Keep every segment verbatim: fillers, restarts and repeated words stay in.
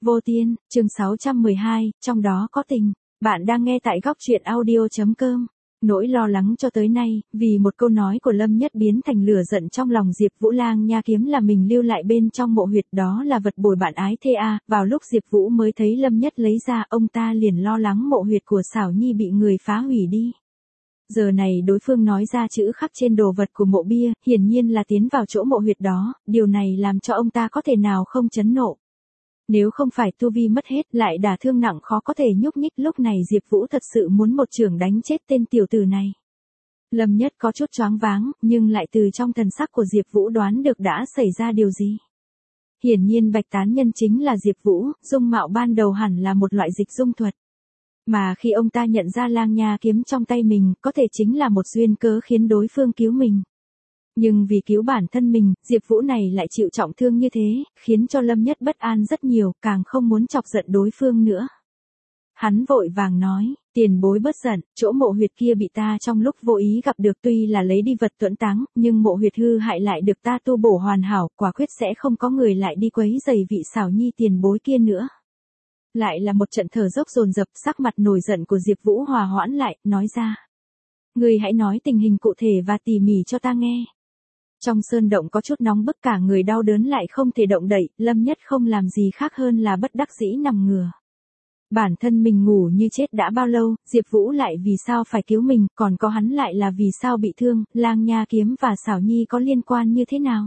Vô Tiên, chương sáu trăm mười hai, trong đó có tình. Bạn đang nghe tại góc truyện audio.com. Nỗi lo lắng cho tới nay, vì một câu nói của Lâm Nhất biến thành lửa giận trong lòng Diệp Vũ. Lang nha kiếm là mình lưu lại bên trong mộ huyệt, đó là vật bồi bạn ái thê a. Vào lúc Diệp Vũ mới thấy Lâm Nhất lấy ra, ông ta liền lo lắng mộ huyệt của Xảo Nhi bị người phá hủy đi. Giờ này đối phương nói ra chữ khắc trên đồ vật của mộ bia, hiển nhiên là tiến vào chỗ mộ huyệt đó, điều này làm cho ông ta có thể nào không chấn nộ. Nếu không phải tu vi mất hết, lại đả thương nặng khó có thể nhúc nhích, lúc này Diệp Vũ thật sự muốn một chưởng đánh chết tên tiểu tử này. Lâm Nhất có chút choáng váng, nhưng lại từ trong thần sắc của Diệp Vũ đoán được đã xảy ra điều gì. Hiển nhiên Bạch Tán Nhân chính là Diệp Vũ, dung mạo ban đầu hẳn là một loại dịch dung thuật. Mà khi ông ta nhận ra lang nha kiếm trong tay mình, có thể chính là một duyên cớ khiến đối phương cứu mình. Nhưng vì cứu bản thân mình, Diệp Vũ này lại chịu trọng thương như thế, khiến cho Lâm Nhất bất an rất nhiều, càng không muốn chọc giận đối phương nữa. Hắn vội vàng nói, tiền bối bớt giận, chỗ mộ huyệt kia bị ta trong lúc vô ý gặp được, tuy là lấy đi vật tuẫn táng, nhưng mộ huyệt hư hại lại được ta tu bổ hoàn hảo, quả quyết sẽ không có người lại đi quấy rầy vị Xảo Nhi tiền bối kia nữa. Lại là một trận thở dốc dồn dập, sắc mặt nổi giận của Diệp Vũ hòa hoãn lại, nói ra. Người hãy nói tình hình cụ thể và tỉ mỉ cho ta nghe. Trong sơn động có chút nóng bức, cả người đau đớn lại không thể động đậy, Lâm Nhất không làm gì khác hơn là bất đắc dĩ nằm ngửa. Bản thân mình ngủ như chết đã bao lâu, Diệp Vũ lại vì sao phải cứu mình, còn có hắn lại là vì sao bị thương, lang nha kiếm và Xảo Nhi có liên quan như thế nào?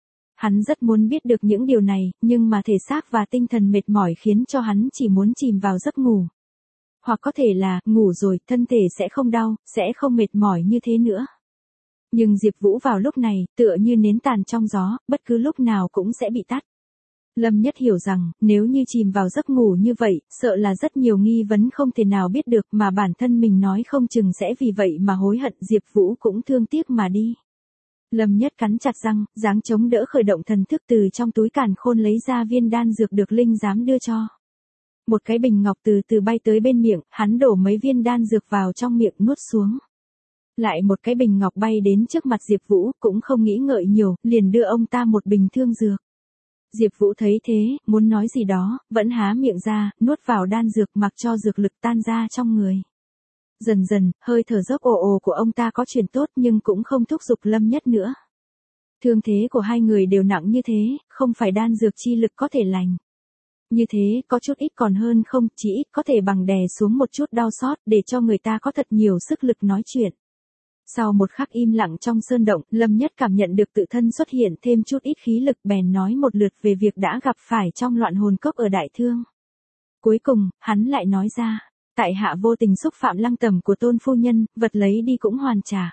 Hắn rất muốn biết được những điều này, nhưng mà thể xác và tinh thần mệt mỏi khiến cho hắn chỉ muốn chìm vào giấc ngủ. Hoặc có thể là, ngủ rồi, thân thể sẽ không đau, sẽ không mệt mỏi như thế nữa. Nhưng Diệp Vũ vào lúc này, tựa như nến tàn trong gió, bất cứ lúc nào cũng sẽ bị tắt. Lâm Nhất hiểu rằng, nếu như chìm vào giấc ngủ như vậy, sợ là rất nhiều nghi vấn không thể nào biết được, mà bản thân mình nói không chừng sẽ vì vậy mà hối hận. Diệp Vũ cũng thương tiếc mà đi. Lâm Nhất cắn chặt răng, dáng chống đỡ khởi động thần thức, từ trong túi càn khôn lấy ra viên đan dược được linh giám đưa cho. Một cái bình ngọc từ từ bay tới bên miệng, hắn đổ mấy viên đan dược vào trong miệng nuốt xuống. Lại một cái bình ngọc bay đến trước mặt Diệp Vũ, cũng không nghĩ ngợi nhiều, liền đưa ông ta một bình thương dược. Diệp Vũ thấy thế, muốn nói gì đó, vẫn há miệng ra, nuốt vào đan dược, mặc cho dược lực tan ra trong người. Dần dần, hơi thở dốc ồ ồ của ông ta có chuyển tốt, nhưng cũng không thúc giục Lâm Nhất nữa. Thương thế của hai người đều nặng như thế, không phải đan dược chi lực có thể lành. Như thế, có chút ít còn hơn không, chỉ ít có thể bằng đè xuống một chút đau xót, để cho người ta có thật nhiều sức lực nói chuyện. Sau một khắc im lặng trong sơn động, Lâm Nhất cảm nhận được tự thân xuất hiện thêm chút ít khí lực, bèn nói một lượt về việc đã gặp phải trong loạn hồn cốc ở Đại Thương. Cuối cùng, hắn lại nói ra, tại hạ vô tình xúc phạm lăng tẩm của Tôn phu nhân, vật lấy đi cũng hoàn trả.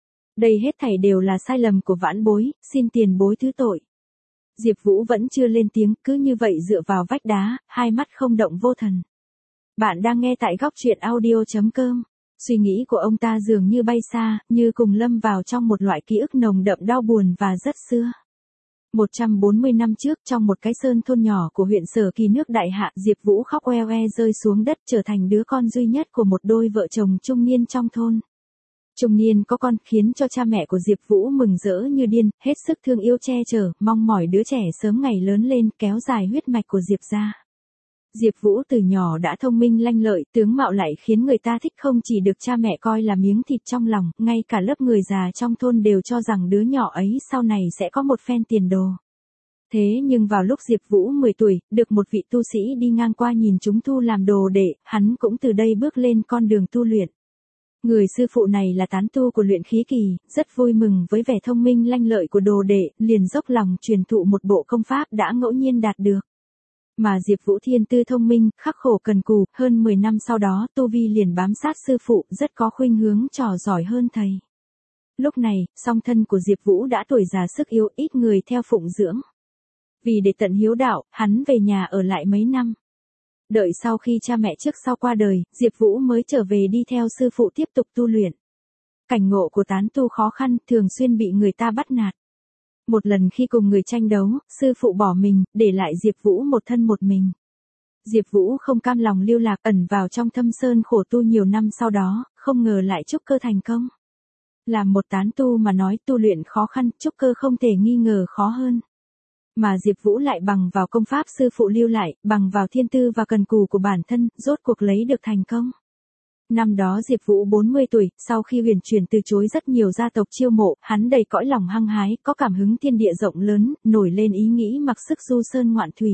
Đây hết thảy đều là sai lầm của vãn bối, xin tiền bối thứ tội. Diệp Vũ vẫn chưa lên tiếng, cứ như vậy dựa vào vách đá, hai mắt không động vô thần. Bạn đang nghe tại góc truyện audio.com. Suy nghĩ của ông ta dường như bay xa, như cùng lâm vào trong một loại ký ức nồng đậm đau buồn và rất xưa. một trăm bốn mươi năm trước, trong một cái sơn thôn nhỏ của huyện Sở Kỳ nước Đại Hạ, Diệp Vũ khóc oe oe rơi xuống đất, trở thành đứa con duy nhất của một đôi vợ chồng trung niên trong thôn. Trung niên có con, khiến cho cha mẹ của Diệp Vũ mừng rỡ như điên, hết sức thương yêu che chở, mong mỏi đứa trẻ sớm ngày lớn lên, kéo dài huyết mạch của Diệp gia. Diệp Vũ từ nhỏ đã thông minh lanh lợi, tướng mạo lại khiến người ta thích, không chỉ được cha mẹ coi là miếng thịt trong lòng, ngay cả lớp người già trong thôn đều cho rằng đứa nhỏ ấy sau này sẽ có một phen tiền đồ. Thế nhưng vào lúc Diệp Vũ mười tuổi, được một vị tu sĩ đi ngang qua nhìn chúng thu làm đồ đệ, hắn cũng từ đây bước lên con đường tu luyện. Người sư phụ này là tán tu của luyện khí kỳ, rất vui mừng với vẻ thông minh lanh lợi của đồ đệ, liền dốc lòng truyền thụ một bộ công pháp đã ngẫu nhiên đạt được. Mà Diệp Vũ thiên tư thông minh, khắc khổ cần cù, hơn mười năm sau đó tu vi liền bám sát sư phụ, rất có khuynh hướng trò giỏi hơn thầy. Lúc này, song thân của Diệp Vũ đã tuổi già sức yếu, ít người theo phụng dưỡng. Vì để tận hiếu đạo, hắn về nhà ở lại mấy năm. Đợi sau khi cha mẹ trước sau qua đời, Diệp Vũ mới trở về đi theo sư phụ tiếp tục tu luyện. Cảnh ngộ của tán tu khó khăn, thường xuyên bị người ta bắt nạt. Một lần khi cùng người tranh đấu, sư phụ bỏ mình, để lại Diệp Vũ một thân một mình. Diệp Vũ không cam lòng lưu lạc, ẩn vào trong thâm sơn khổ tu nhiều năm, sau đó, không ngờ lại trúc cơ thành công. Làm một tán tu mà nói tu luyện khó khăn, trúc cơ không thể nghi ngờ khó hơn. Mà Diệp Vũ lại bằng vào công pháp sư phụ lưu lại, bằng vào thiên tư và cần cù của bản thân, rốt cuộc lấy được thành công. Năm đó Diệp Vũ bốn mươi tuổi, sau khi huyền chuyển từ chối rất nhiều gia tộc chiêu mộ, hắn đầy cõi lòng hăng hái, có cảm hứng thiên địa rộng lớn, nổi lên ý nghĩ mặc sức du sơn ngoạn thủy.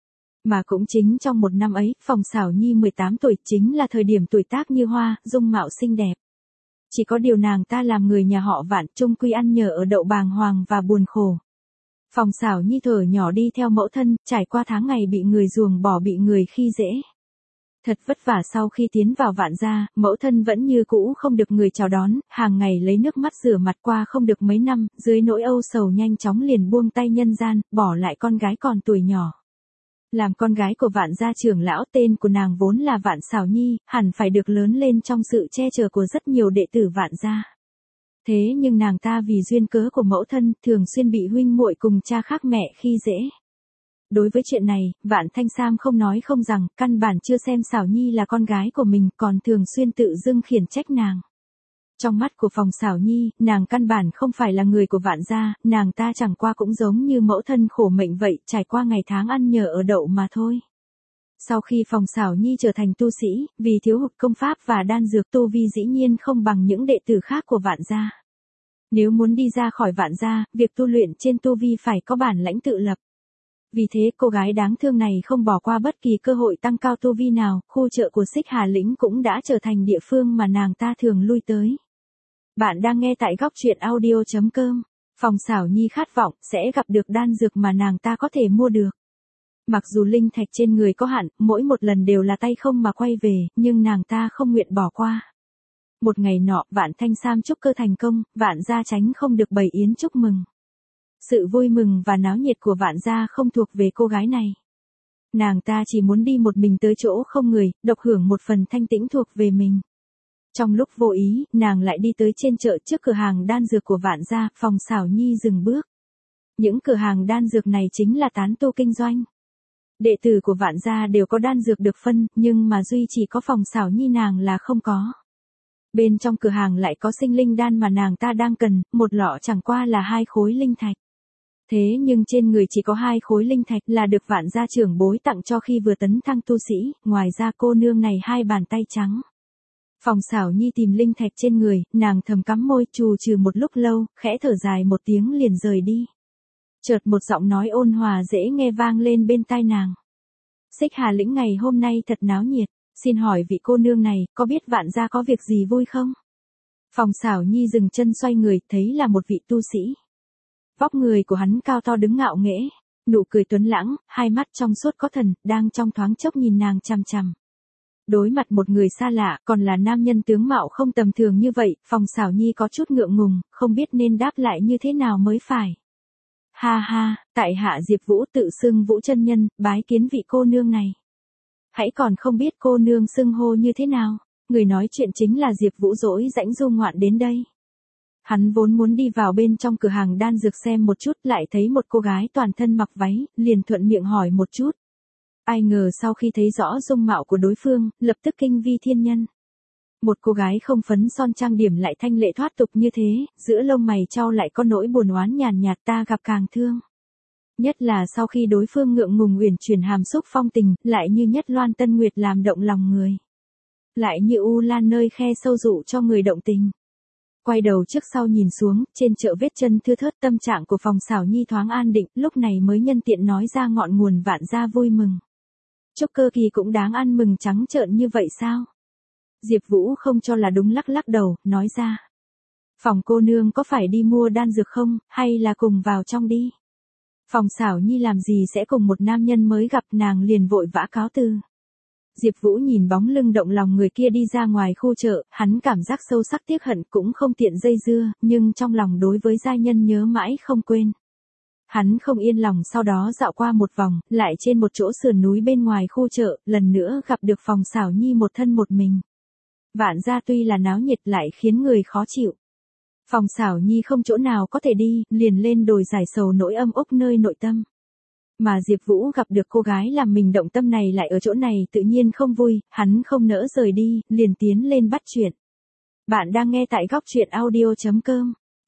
Mà cũng chính trong một năm ấy, Phòng Xảo Nhi mười tám tuổi chính là thời điểm tuổi tác như hoa, dung mạo xinh đẹp. Chỉ có điều nàng ta làm người nhà họ Vạn, chung quy ăn nhờ ở đậu bàng hoàng và buồn khổ. Phòng Xảo Nhi thở nhỏ đi theo mẫu thân, trải qua tháng ngày bị người ruồng bỏ, bị người khi dễ. Thật vất vả, sau khi tiến vào Vạn gia, mẫu thân vẫn như cũ không được người chào đón, hàng ngày lấy nước mắt rửa mặt, qua không được mấy năm, dưới nỗi âu sầu nhanh chóng liền buông tay nhân gian, bỏ lại con gái còn tuổi nhỏ. Làm con gái của Vạn gia trưởng lão, tên của nàng vốn là Vạn Xảo Nhi, hẳn phải được lớn lên trong sự che chở của rất nhiều đệ tử Vạn gia. Thế nhưng nàng ta vì duyên cớ của mẫu thân, thường xuyên bị huynh muội cùng cha khác mẹ khi dễ. Đối với chuyện này, Vạn Thanh Sam không nói không rằng, căn bản chưa xem Xảo Nhi là con gái của mình, còn thường xuyên tự dưng khiển trách nàng. Trong mắt của Phòng Xảo Nhi, nàng căn bản không phải là người của Vạn gia, nàng ta chẳng qua cũng giống như mẫu thân khổ mệnh vậy, trải qua ngày tháng ăn nhờ ở đậu mà thôi. Sau khi Phòng Xảo Nhi trở thành tu sĩ, vì thiếu hụt công pháp và đan dược, tu vi dĩ nhiên không bằng những đệ tử khác của Vạn gia. Nếu muốn đi ra khỏi Vạn gia, việc tu luyện trên tu vi phải có bản lãnh tự lập. Vì thế cô gái đáng thương này không bỏ qua bất kỳ cơ hội tăng cao tu vi nào, khu chợ của Xích Hà Lĩnh cũng đã trở thành địa phương mà nàng ta thường lui tới. Bạn đang nghe tại góc truyện audio chấm com. Phòng Xảo Nhi khát vọng sẽ gặp được đan dược mà nàng ta có thể mua được. Mặc dù linh thạch trên người có hạn, mỗi một lần đều là tay không mà quay về, nhưng nàng ta không nguyện bỏ qua. Một ngày nọ, Vạn Thanh Sam trúc cơ thành công, Vạn gia tránh không được bày yến chúc mừng. Sự vui mừng và náo nhiệt của Vạn gia không thuộc về cô gái này. Nàng ta chỉ muốn đi một mình tới chỗ không người, độc hưởng một phần thanh tĩnh thuộc về mình. Trong lúc vô ý, nàng lại đi tới trên chợ, trước cửa hàng đan dược của Vạn gia. Phòng Xảo Nhi dừng bước. Những cửa hàng đan dược này chính là tán tu kinh doanh. Đệ tử của Vạn gia đều có đan dược được phân, nhưng mà duy chỉ có Phòng Xảo Nhi nàng là không có. Bên trong cửa hàng lại có sinh linh đan mà nàng ta đang cần, một lọ chẳng qua là hai khối linh thạch. Thế nhưng trên người chỉ có hai khối linh thạch là được Vạn gia trưởng bối tặng cho khi vừa tấn thăng tu sĩ, ngoài ra cô nương này hai bàn tay trắng. Phòng Xảo Nhi tìm linh thạch trên người, nàng thầm cắm môi trù trừ một lúc lâu, khẽ thở dài một tiếng liền rời đi. Chợt một giọng nói ôn hòa dễ nghe vang lên bên tai nàng. Xích Hà Lĩnh ngày hôm nay thật náo nhiệt, xin hỏi vị cô nương này, có biết Vạn gia có việc gì vui không? Phòng Xảo Nhi dừng chân xoay người, thấy là một vị tu sĩ. Vóc người của hắn cao to đứng ngạo nghễ, nụ cười tuấn lãng, hai mắt trong suốt có thần, đang trong thoáng chốc nhìn nàng chằm chằm. Đối mặt một người xa lạ, còn là nam nhân tướng mạo không tầm thường như vậy, Phòng Xảo Nhi có chút ngượng ngùng, không biết nên đáp lại như thế nào mới phải. Ha ha, tại hạ Diệp Vũ, tự xưng Vũ chân nhân, bái kiến vị cô nương này. Hãy còn không biết cô nương xưng hô như thế nào? Người nói chuyện chính là Diệp Vũ dỗi rãnh du ngoạn đến đây. Hắn vốn muốn đi vào bên trong cửa hàng đan dược xem một chút, lại thấy một cô gái toàn thân mặc váy, liền thuận miệng hỏi một chút. Ai ngờ sau khi thấy rõ dung mạo của đối phương, lập tức kinh vi thiên nhân. Một cô gái không phấn son trang điểm lại thanh lệ thoát tục như thế, giữa lông mày trao lại có nỗi buồn oán nhàn nhạt, ta gặp càng thương. Nhất là sau khi đối phương ngượng ngùng uyển chuyển hàm xúc phong tình, lại như nhất loan tân nguyệt làm động lòng người. Lại như u lan nơi khe sâu dụ cho người động tình. Quay đầu trước sau nhìn xuống, trên chợ vết chân thưa thớt, tâm trạng của Phòng Xảo Nhi thoáng an định, lúc này mới nhân tiện nói ra ngọn nguồn Vạn gia vui mừng. Trúc cơ kỳ cũng đáng ăn mừng trắng trợn như vậy sao? Diệp Vũ không cho là đúng, lắc lắc đầu, nói ra. Phòng cô nương có phải đi mua đan dược không, hay là cùng vào trong đi? Phòng Xảo Nhi làm gì sẽ cùng một nam nhân mới gặp, nàng liền vội vã cáo từ. Diệp Vũ nhìn bóng lưng động lòng người kia đi ra ngoài khu chợ, hắn cảm giác sâu sắc tiếc hận, cũng không tiện dây dưa, nhưng trong lòng đối với giai nhân nhớ mãi không quên. Hắn không yên lòng, sau đó dạo qua một vòng, lại trên một chỗ sườn núi bên ngoài khu chợ, lần nữa gặp được Phòng Xảo Nhi một thân một mình. Vạn gia tuy là náo nhiệt lại khiến người khó chịu. Phòng Xảo Nhi không chỗ nào có thể đi, liền lên đồi giải sầu nỗi âm úc nơi nội tâm. Mà Diệp Vũ gặp được cô gái làm mình động tâm này lại ở chỗ này tự nhiên không vui, hắn không nỡ rời đi, liền tiến lên bắt chuyện. Bạn đang nghe tại góc truyện audio chấm com.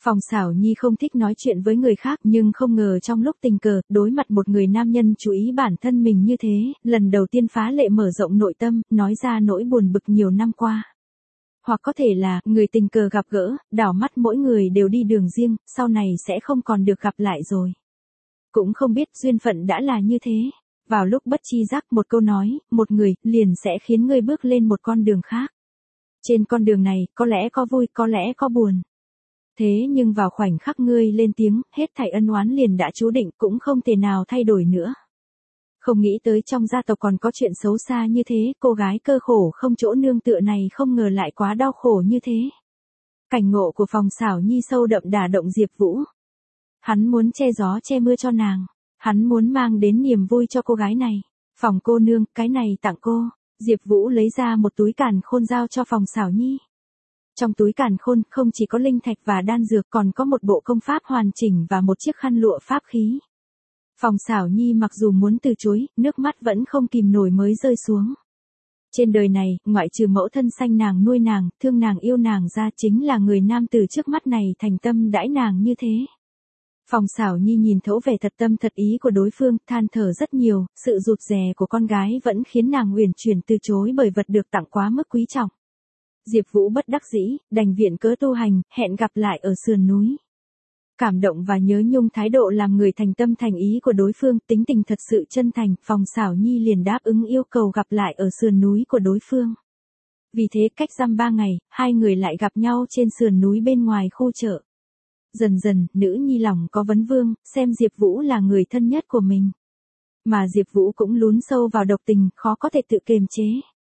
Phòng Xảo Nhi không thích nói chuyện với người khác nhưng không ngờ trong lúc tình cờ, đối mặt một người nam nhân chú ý bản thân mình như thế, lần đầu tiên phá lệ mở rộng nội tâm, nói ra nỗi buồn bực nhiều năm qua. Hoặc có thể là, người tình cờ gặp gỡ, đảo mắt mỗi người đều đi đường riêng, sau này sẽ không còn được gặp lại rồi. Cũng không biết duyên phận đã là như thế. Vào lúc bất chi giác một câu nói, một người, liền sẽ khiến ngươi bước lên một con đường khác. Trên con đường này, có lẽ có vui, có lẽ có buồn. Thế nhưng vào khoảnh khắc ngươi lên tiếng, hết thảy ân oán liền đã chú định cũng không thể nào thay đổi nữa. Không nghĩ tới trong gia tộc còn có chuyện xấu xa như thế, cô gái cơ khổ không chỗ nương tựa này không ngờ lại quá đau khổ như thế. Cảnh ngộ của Phòng Xảo Nhi sâu đậm đả động Diệp Vũ. Hắn muốn che gió che mưa cho nàng. Hắn muốn mang đến niềm vui cho cô gái này. Phòng cô nương, cái này tặng cô. Diệp Vũ lấy ra một túi càn khôn giao cho Phòng Xảo Nhi. Trong túi càn khôn không chỉ có linh thạch và đan dược còn có một bộ công pháp hoàn chỉnh và một chiếc khăn lụa pháp khí. Phòng Xảo Nhi mặc dù muốn từ chối, nước mắt vẫn không kìm nổi mới rơi xuống. Trên đời này, ngoại trừ mẫu thân sanh nàng nuôi nàng, thương nàng yêu nàng ra chính là người nam tử trước mắt này thành tâm đãi nàng như thế. Phòng Xảo Nhi nhìn thấu vẻ thật tâm thật ý của đối phương, than thở rất nhiều, sự rụt rè của con gái vẫn khiến nàng uyển chuyển từ chối bởi vật được tặng quá mức quý trọng. Diệp Vũ bất đắc dĩ, đành viện cớ tu hành, hẹn gặp lại ở sườn núi. Cảm động và nhớ nhung thái độ làm người thành tâm thành ý của đối phương, tính tình thật sự chân thành, Phòng Xảo Nhi liền đáp ứng yêu cầu gặp lại ở sườn núi của đối phương. Vì thế cách dăm ba ngày, hai người lại gặp nhau trên sườn núi bên ngoài khu chợ. Dần dần, nữ nhi lòng có vấn vương, xem Diệp Vũ là người thân nhất của mình. Mà Diệp Vũ cũng lún sâu vào độc tình, khó có thể tự kiềm chế.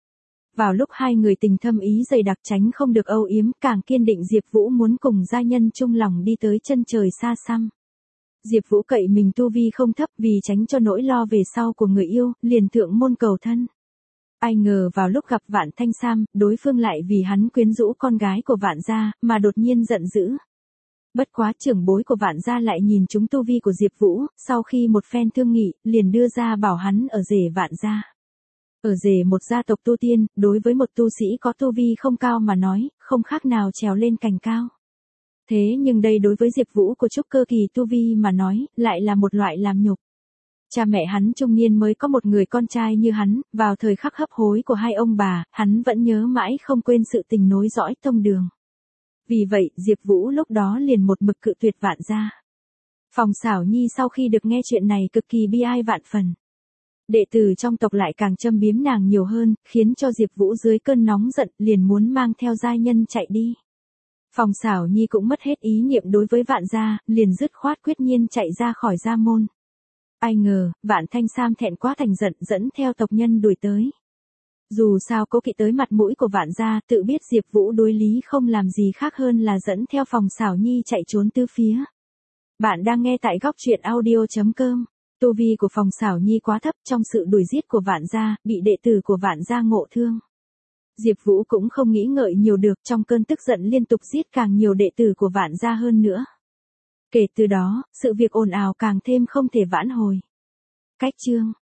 Vào lúc hai người tình thâm ý dày đặc tránh không được âu yếm, càng kiên định Diệp Vũ muốn cùng gia nhân chung lòng đi tới chân trời xa xăm. Diệp Vũ cậy mình tu vi không thấp vì tránh cho nỗi lo về sau của người yêu, liền thượng môn cầu thân. Ai ngờ vào lúc gặp Vạn Thanh Sam, đối phương lại vì hắn quyến rũ con gái của Vạn gia, mà đột nhiên giận dữ. Bất quá trưởng bối của Vạn gia lại nhìn chúng tu vi của Diệp Vũ, sau khi một phen thương nghị, liền đưa ra bảo hắn ở rể Vạn gia. Ở rể một gia tộc tu tiên, đối với một tu sĩ có tu vi không cao mà nói, không khác nào trèo lên cành cao. Thế nhưng đây đối với Diệp Vũ của trúc cơ kỳ tu vi mà nói, lại là một loại làm nhục. Cha mẹ hắn trung niên mới có một người con trai như hắn, vào thời khắc hấp hối của hai ông bà, hắn vẫn nhớ mãi không quên sự tình nối dõi tông đường. Vì vậy, Diệp Vũ lúc đó liền một mực cự tuyệt Vạn gia. Phòng Xảo Nhi sau khi được nghe chuyện này cực kỳ bi ai vạn phần. Đệ tử trong tộc lại càng châm biếm nàng nhiều hơn, khiến cho Diệp Vũ dưới cơn nóng giận liền muốn mang theo giai nhân chạy đi. Phòng Xảo Nhi cũng mất hết ý niệm đối với Vạn gia, liền dứt khoát quyết nhiên chạy ra khỏi gia môn. Ai ngờ, Vạn Thanh Sam thẹn quá thành giận dẫn theo tộc nhân đuổi tới. Dù sao cố kỵ tới mặt mũi của Vạn gia, tự biết Diệp Vũ đối lý không làm gì khác hơn là dẫn theo Phòng Xảo Nhi chạy trốn tứ phía. Bạn đang nghe tại góc truyện audio chấm com. Tu vi của Phòng Xảo Nhi quá thấp, trong sự đuổi giết của Vạn gia, bị đệ tử của Vạn gia ngộ thương. Diệp Vũ cũng không nghĩ ngợi nhiều được, trong cơn tức giận liên tục giết càng nhiều đệ tử của Vạn gia hơn nữa. Kể từ đó, sự việc ồn ào càng thêm không thể vãn hồi. Cách chương